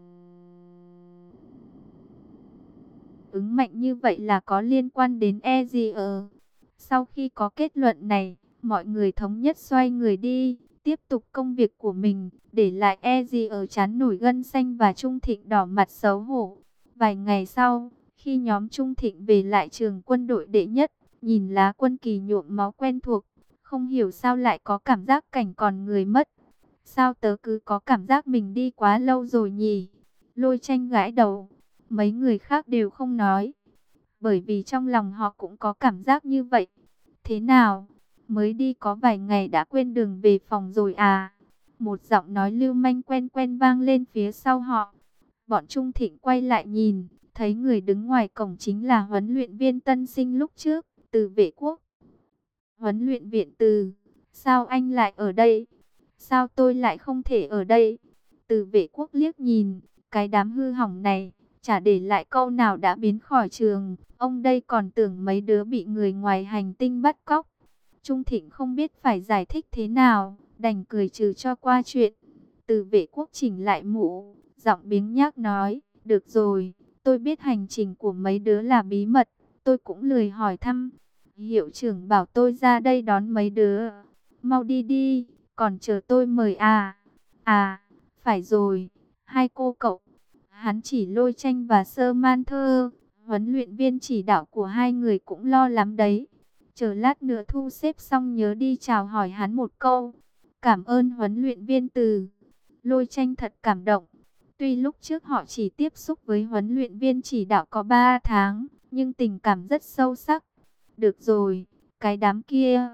ứng mạnh như vậy là có liên quan đến E gì Sau khi có kết luận này, mọi người thống nhất xoay người đi, tiếp tục công việc của mình, để lại E gì trán nổi gân xanh và Trung Thịnh đỏ mặt xấu hổ. Vài ngày sau, khi nhóm Trung Thịnh về lại trường quân đội đệ nhất, nhìn lá quân kỳ nhuộm máu quen thuộc, không hiểu sao lại có cảm giác cảnh còn người mất. Sao tớ cứ có cảm giác mình đi quá lâu rồi nhỉ? Lôi Tranh gãi đầu, mấy người khác đều không nói, bởi vì trong lòng họ cũng có cảm giác như vậy. Thế nào? Mới đi có vài ngày đã quên đường về phòng rồi à? Một giọng nói lưu manh quen quen vang lên phía sau họ. Bọn Trung Thịnh quay lại nhìn, thấy người đứng ngoài cổng chính là huấn luyện viên tân sinh lúc trước, Từ Vệ Quốc. Huấn luyện viện Từ, sao anh lại ở đây? Sao tôi lại không thể ở đây? Từ Vệ Quốc liếc nhìn, cái đám hư hỏng này, chả để lại câu nào đã biến khỏi trường. Ông đây còn tưởng mấy đứa bị người ngoài hành tinh bắt cóc. Trung Thịnh không biết phải giải thích thế nào, đành cười trừ cho qua chuyện. Từ Vệ Quốc chỉnh lại mũ, giọng biếng nhác nói, được rồi, tôi biết hành trình của mấy đứa là bí mật, tôi cũng lười hỏi thăm. Hiệu trưởng bảo tôi ra đây đón mấy đứa. Mau đi đi, còn chờ tôi mời à. À, phải rồi, hai cô cậu. Hắn chỉ Lôi Tranh và Sơ Man Thơ. Huấn luyện viên chỉ đạo của hai người cũng lo lắm đấy. Chờ lát nữa thu xếp xong nhớ đi chào hỏi hắn một câu. Cảm ơn huấn luyện viên Từ. Lôi Tranh thật cảm động. Tuy lúc trước họ chỉ tiếp xúc với huấn luyện viên chỉ đạo có 3 tháng, nhưng tình cảm rất sâu sắc. Được rồi, cái đám kia,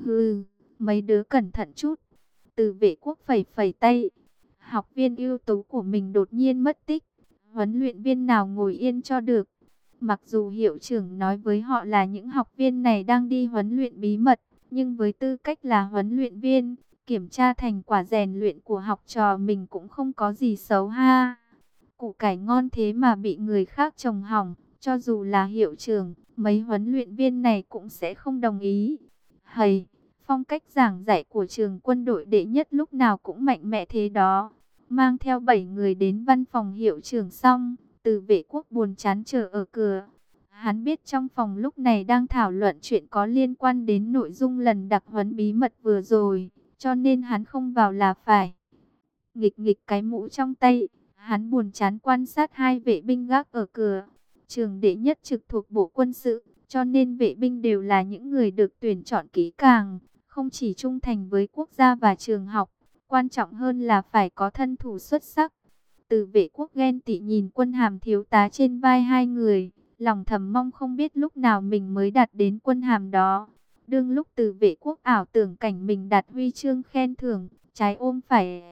mấy đứa cẩn thận chút. Từ Vệ Quốc phẩy phẩy tay. Học viên ưu tú của mình đột nhiên mất tích. Huấn luyện viên nào ngồi yên cho được. Mặc dù hiệu trưởng nói với họ là những học viên này đang đi huấn luyện bí mật, nhưng với tư cách là huấn luyện viên, kiểm tra thành quả rèn luyện của học trò mình cũng không có gì xấu ha. Củ cải ngon thế mà bị người khác trồng hỏng, cho dù là hiệu trưởng, mấy huấn luyện viên này cũng sẽ không đồng ý. Hầy, phong cách giảng dạy của trường quân đội đệ nhất lúc nào cũng mạnh mẽ thế đó. Mang theo 7 người đến văn phòng hiệu trưởng xong, Từ Vệ Quốc buồn chán chờ ở cửa. Hắn biết trong phòng lúc này đang thảo luận chuyện có liên quan đến nội dung lần đặc huấn bí mật vừa rồi, cho nên hắn không vào là phải. Nghịch nghịch cái mũ trong tay, hắn buồn chán quan sát hai vệ binh gác ở cửa. Trường đệ nhất trực thuộc Bộ Quân sự, cho nên vệ binh đều là những người được tuyển chọn kỹ càng, không chỉ trung thành với quốc gia và trường học, quan trọng hơn là phải có thân thủ xuất sắc. Từ Vệ Quốc ghen tị nhìn quân hàm thiếu tá trên vai hai người, lòng thầm mong không biết lúc nào mình mới đạt đến quân hàm đó. Đương lúc Từ Vệ Quốc ảo tưởng cảnh mình đạt huy chương khen thưởng, trái ôm phải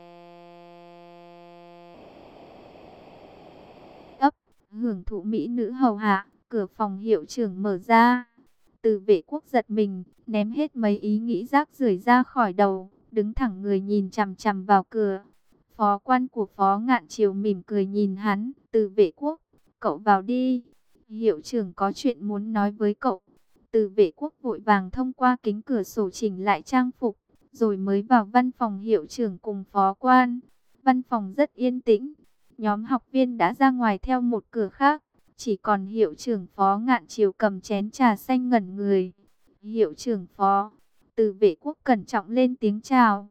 ấp, hưởng thụ mỹ nữ hầu hạ, cửa phòng hiệu trưởng mở ra. Từ Vệ Quốc giật mình, ném hết mấy ý nghĩ rác rưởi ra khỏi đầu, đứng thẳng người nhìn chằm chằm vào cửa. Phó quan của Phó Ngạn Triều mỉm cười nhìn hắn, Từ Vệ Quốc, cậu vào đi. Hiệu trưởng có chuyện muốn nói với cậu. Từ Vệ Quốc vội vàng thông qua kính cửa sổ chỉnh lại trang phục, rồi mới vào văn phòng hiệu trưởng cùng phó quan. Văn phòng rất yên tĩnh, nhóm học viên đã ra ngoài theo một cửa khác. Chỉ còn hiệu trưởng Phó Ngạn Triều cầm chén trà xanh ngẩn người. Hiệu trưởng Phó, Từ Vệ Quốc cẩn trọng lên tiếng chào.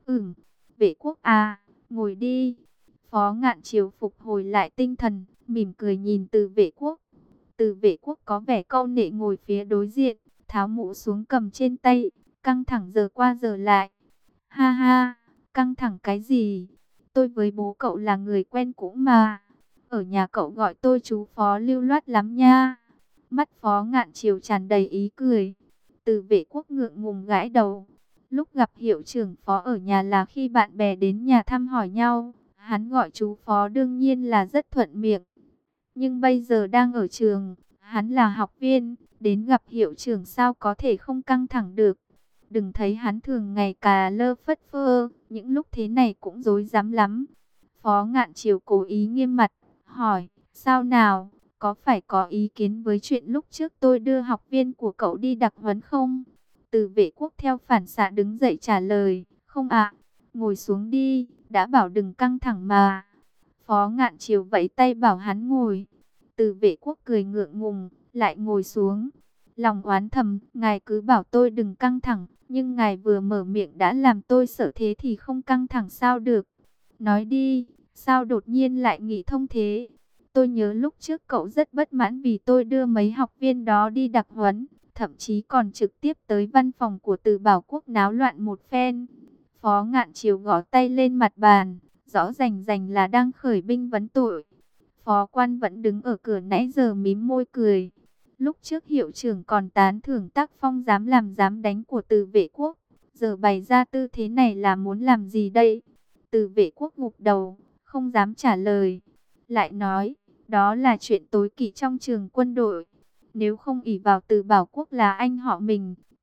Vệ Quốc à, ngồi đi. Phó Ngạn Triều phục hồi lại tinh thần, mỉm cười nhìn Từ Vệ Quốc. Từ Vệ Quốc có vẻ câu nệ ngồi phía đối diện, tháo mũ xuống cầm trên tay, căng thẳng giờ qua giờ lại. Ha ha, căng thẳng cái gì? Tôi với bố cậu là người quen cũ mà. Ở nhà cậu gọi tôi chú Phó lưu loát lắm nha. Mắt Phó Ngạn Triều tràn đầy ý cười. Từ Vệ Quốc ngượng ngùng gãi đầu. Lúc gặp hiệu trưởng Phó ở nhà là khi bạn bè đến nhà thăm hỏi nhau. Hắn gọi chú Phó đương nhiên là rất thuận miệng. Nhưng bây giờ đang ở trường, hắn là học viên, đến gặp hiệu trưởng sao có thể không căng thẳng được. Đừng thấy hắn thường ngày cà lơ phất phơ, những lúc thế này cũng rối rắm lắm. Phó Ngạn Triều cố ý nghiêm mặt, hỏi, sao nào, có phải có ý kiến với chuyện lúc trước tôi đưa học viên của cậu đi đặc huấn không? Từ Vệ Quốc theo phản xạ đứng dậy trả lời, không ạ, ngồi xuống đi, đã bảo đừng căng thẳng mà. Phó Ngạn Triều vẫy tay bảo hắn ngồi. Từ Vệ Quốc cười ngượng ngùng, lại ngồi xuống. Lòng oán thầm, ngài cứ bảo tôi đừng căng thẳng, nhưng ngài vừa mở miệng đã làm tôi sợ thế thì không căng thẳng sao được. Nói đi, sao đột nhiên lại nghĩ thông thế? Tôi nhớ lúc trước cậu rất bất mãn vì tôi đưa mấy học viên đó đi đặc huấn, thậm chí còn trực tiếp tới văn phòng của Từ Bảo Quốc náo loạn một phen. Phó Ngạn Triều gõ tay lên mặt bàn, rõ rành rành là đang khởi binh vấn tội. Phó quan vẫn đứng ở cửa nãy giờ mím môi cười. Lúc trước hiệu trưởng còn tán thưởng tác phong dám làm dám đánh của Từ Vệ Quốc. Giờ bày ra tư thế này là muốn làm gì đây? Từ Vệ Quốc gục đầu, không dám trả lời. Lại nói, đó là chuyện tối kỵ trong trường quân đội. Nếu không ỷ vào Từ Bảo Quốc là anh họ mình,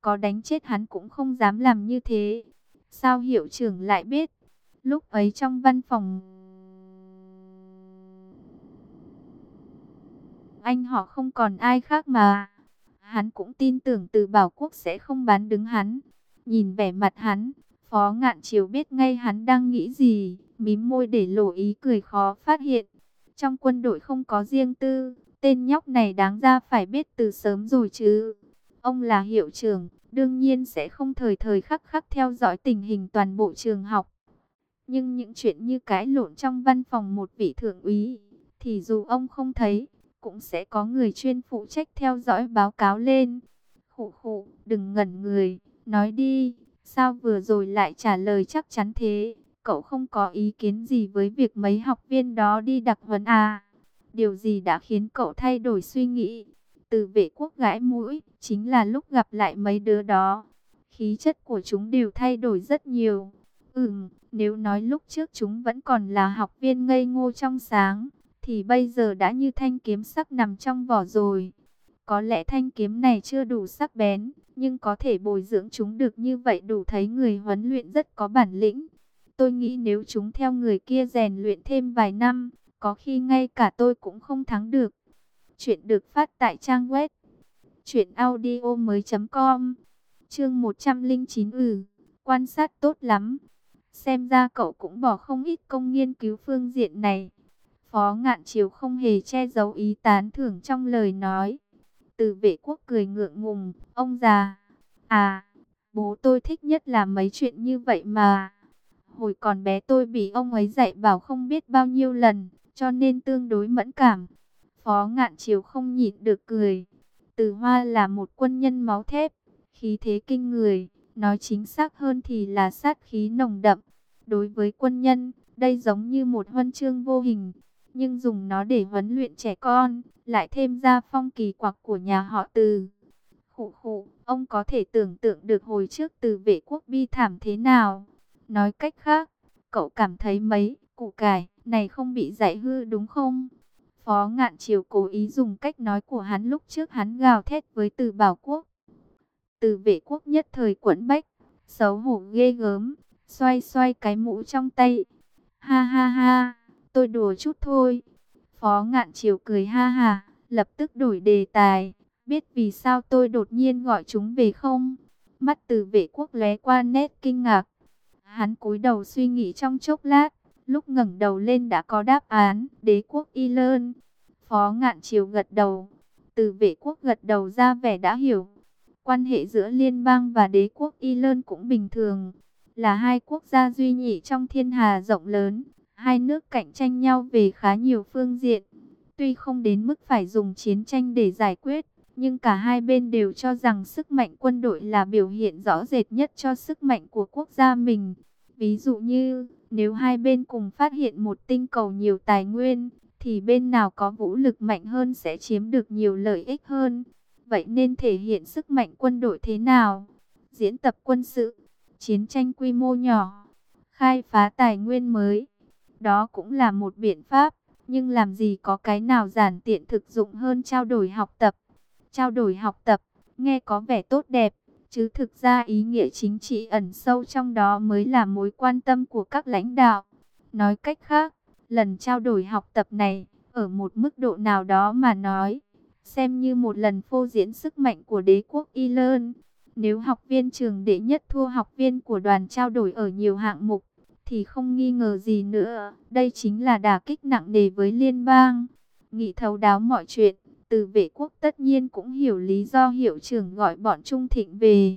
có đánh chết hắn cũng không dám làm như thế. Sao hiệu trưởng lại biết? Lúc ấy trong văn phòng anh họ không còn ai khác mà. Hắn cũng tin tưởng Từ Bảo Quốc sẽ không bán đứng hắn. Nhìn vẻ mặt hắn, Phó Ngạn Chiếu biết ngay hắn đang nghĩ gì, mím môi để lộ ý cười khó phát hiện. Trong quân đội không có riêng tư, tên nhóc này đáng ra phải biết từ sớm rồi chứ. Ông là hiệu trưởng, đương nhiên sẽ không thời thời khắc khắc theo dõi tình hình toàn bộ trường học. Nhưng những chuyện như cãi lộn trong văn phòng một vị thượng úy, thì dù ông không thấy, cũng sẽ có người chuyên phụ trách theo dõi báo cáo lên. Khụ khụ, đừng ngẩn người, nói đi, sao vừa rồi lại trả lời chắc chắn thế? Cậu không có ý kiến gì với việc mấy học viên đó đi đặc huấn à? Điều gì đã khiến cậu thay đổi suy nghĩ? Từ Vệ Quốc gãi mũi, chính là lúc gặp lại mấy đứa đó. Khí chất của chúng đều thay đổi rất nhiều. Nếu nói lúc trước chúng vẫn còn là học viên ngây ngô trong sáng, thì bây giờ đã như thanh kiếm sắc nằm trong vỏ rồi. Có lẽ thanh kiếm này chưa đủ sắc bén, nhưng có thể bồi dưỡng chúng được như vậy đủ thấy người huấn luyện rất có bản lĩnh. Tôi nghĩ nếu chúng theo người kia rèn luyện thêm vài năm, có khi ngay cả tôi cũng không thắng được. Chuyện được phát tại trang web truyệnaudiomoi.com. Chương 109. Quan sát tốt lắm. Xem ra cậu cũng bỏ không ít công nghiên cứu phương diện này. Phó Ngạn Chiếu không hề che giấu ý tán thưởng trong lời nói. Từ Vệ Quốc cười ngượng ngùng, ông già. À, bố tôi thích nhất là mấy chuyện như vậy mà. Hồi còn bé tôi bị ông ấy dạy bảo không biết bao nhiêu lần, cho nên tương đối mẫn cảm. Phó Ngạn Chiếu không nhịn được cười. Từ Hoa là một quân nhân máu thép, khí thế kinh người, nói chính xác hơn thì là sát khí nồng đậm. Đối với quân nhân, đây giống như một huân chương vô hình, nhưng dùng nó để huấn luyện trẻ con, lại thêm ra phong kỳ quặc của nhà họ Từ. Khụ khụ, ông có thể tưởng tượng được hồi trước Từ Vệ Quốc bi thảm thế nào. Nói cách khác, cậu cảm thấy mấy củ cải này không bị dạy hư đúng không? Phó Ngạn Chiếu cố ý dùng cách nói của hắn lúc trước hắn gào thét với Từ Bảo Quốc. Từ Vệ Quốc nhất thời quẫn bách, xấu hổ ghê gớm, xoay xoay cái mũ trong tay. Ha ha ha, tôi đùa chút thôi. Phó Ngạn Chiếu cười ha ha, lập tức đổi đề tài. Biết vì sao tôi đột nhiên gọi chúng về không? Mắt Từ Vệ Quốc lóe qua nét kinh ngạc. Hắn cúi đầu suy nghĩ trong chốc lát, lúc ngẩng đầu lên đã có đáp án, Đế quốc Ireland. Phó Ngạn Chiếu gật đầu, Từ Vệ Quốc gật đầu ra vẻ đã hiểu. Quan hệ giữa liên bang và Đế quốc Ireland cũng bình thường, là hai quốc gia duy nhị trong thiên hà rộng lớn. Hai nước cạnh tranh nhau về khá nhiều phương diện. Tuy không đến mức phải dùng chiến tranh để giải quyết, nhưng cả hai bên đều cho rằng sức mạnh quân đội là biểu hiện rõ rệt nhất cho sức mạnh của quốc gia mình. Ví dụ như, nếu hai bên cùng phát hiện một tinh cầu nhiều tài nguyên, thì bên nào có vũ lực mạnh hơn sẽ chiếm được nhiều lợi ích hơn. Vậy nên thể hiện sức mạnh quân đội thế nào? Diễn tập quân sự, chiến tranh quy mô nhỏ, khai phá tài nguyên mới. Đó cũng là một biện pháp, nhưng làm gì có cái nào giản tiện thực dụng hơn trao đổi học tập. Trao đổi học tập, nghe có vẻ tốt đẹp, chứ thực ra ý nghĩa chính trị ẩn sâu trong đó mới là mối quan tâm của các lãnh đạo. Nói cách khác, lần trao đổi học tập này, ở một mức độ nào đó mà nói, xem như một lần phô diễn sức mạnh của Đế quốc Ireland. Nếu học viên trường đệ nhất thua học viên của đoàn trao đổi ở nhiều hạng mục, thì không nghi ngờ gì nữa, đây chính là đả kích nặng nề với liên bang. Nghĩ thấu đáo mọi chuyện, Từ Vệ Quốc tất nhiên cũng hiểu lý do hiệu trưởng gọi bọn Trung Thịnh về.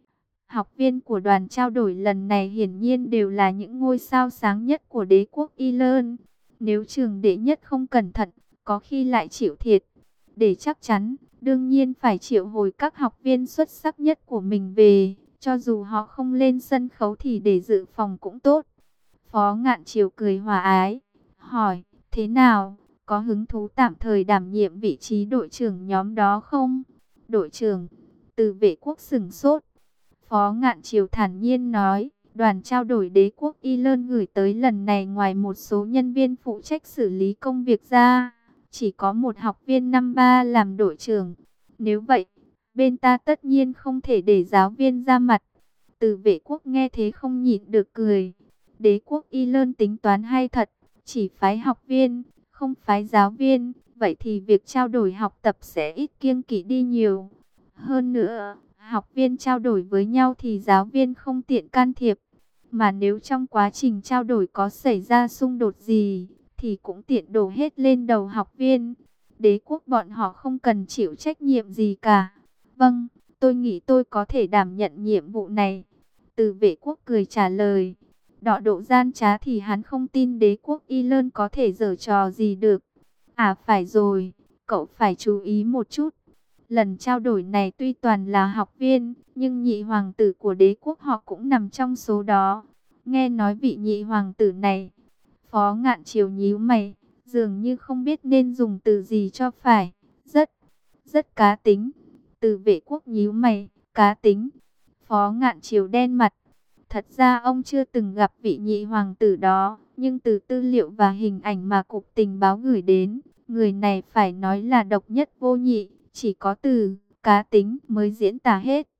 Học viên của đoàn trao đổi lần này hiển nhiên đều là những ngôi sao sáng nhất của Đế quốc Ireland. Nếu trường đệ nhất không cẩn thận, có khi lại chịu thiệt. Để chắc chắn, đương nhiên phải triệu hồi các học viên xuất sắc nhất của mình về. Cho dù họ không lên sân khấu thì để dự phòng cũng tốt. Phó Ngạn Chiếu cười hòa ái, hỏi, thế nào, có hứng thú tạm thời đảm nhiệm vị trí đội trưởng nhóm đó không? Đội trưởng, Từ Vệ Quốc sửng sốt. Phó Ngạn Chiếu thản nhiên nói, đoàn trao đổi Đế quốc Ireland gửi tới lần này ngoài một số nhân viên phụ trách xử lý công việc ra, chỉ có một học viên năm ba làm đội trưởng. Nếu vậy, Bên ta tất nhiên không thể để giáo viên ra mặt. Từ Vệ Quốc nghe thế không nhịn được cười. Đế quốc Y Lơn tính toán hay thật, chỉ phái học viên, không phái giáo viên, vậy thì việc trao đổi học tập sẽ ít kiêng kỵ đi nhiều. Hơn nữa, học viên trao đổi với nhau thì giáo viên không tiện can thiệp, mà nếu trong quá trình trao đổi có xảy ra xung đột gì, thì cũng tiện đổ hết lên đầu học viên. Đế quốc bọn họ không cần chịu trách nhiệm gì cả. Vâng, tôi nghĩ tôi có thể đảm nhận nhiệm vụ này. Từ Vệ Quốc cười trả lời. Đọ độ gian trá thì hắn không tin đế quốc Y Lơn có thể giở trò gì được. À phải rồi, cậu phải chú ý một chút. Lần trao đổi này tuy toàn là học viên, nhưng nhị hoàng tử của đế quốc họ cũng nằm trong số đó. Nghe nói vị nhị hoàng tử này, Phó Ngạn Triều nhíu mày, dường như không biết nên dùng từ gì cho phải. Rất cá tính. Từ Vệ Quốc nhíu mày, cá tính. Phó Ngạn Triều đen mặt. Thật ra ông chưa từng gặp vị nhị hoàng tử đó, nhưng từ tư liệu và hình ảnh mà Cục Tình báo gửi đến, người này phải nói là độc nhất vô nhị, chỉ có từ cá tính mới diễn tả hết.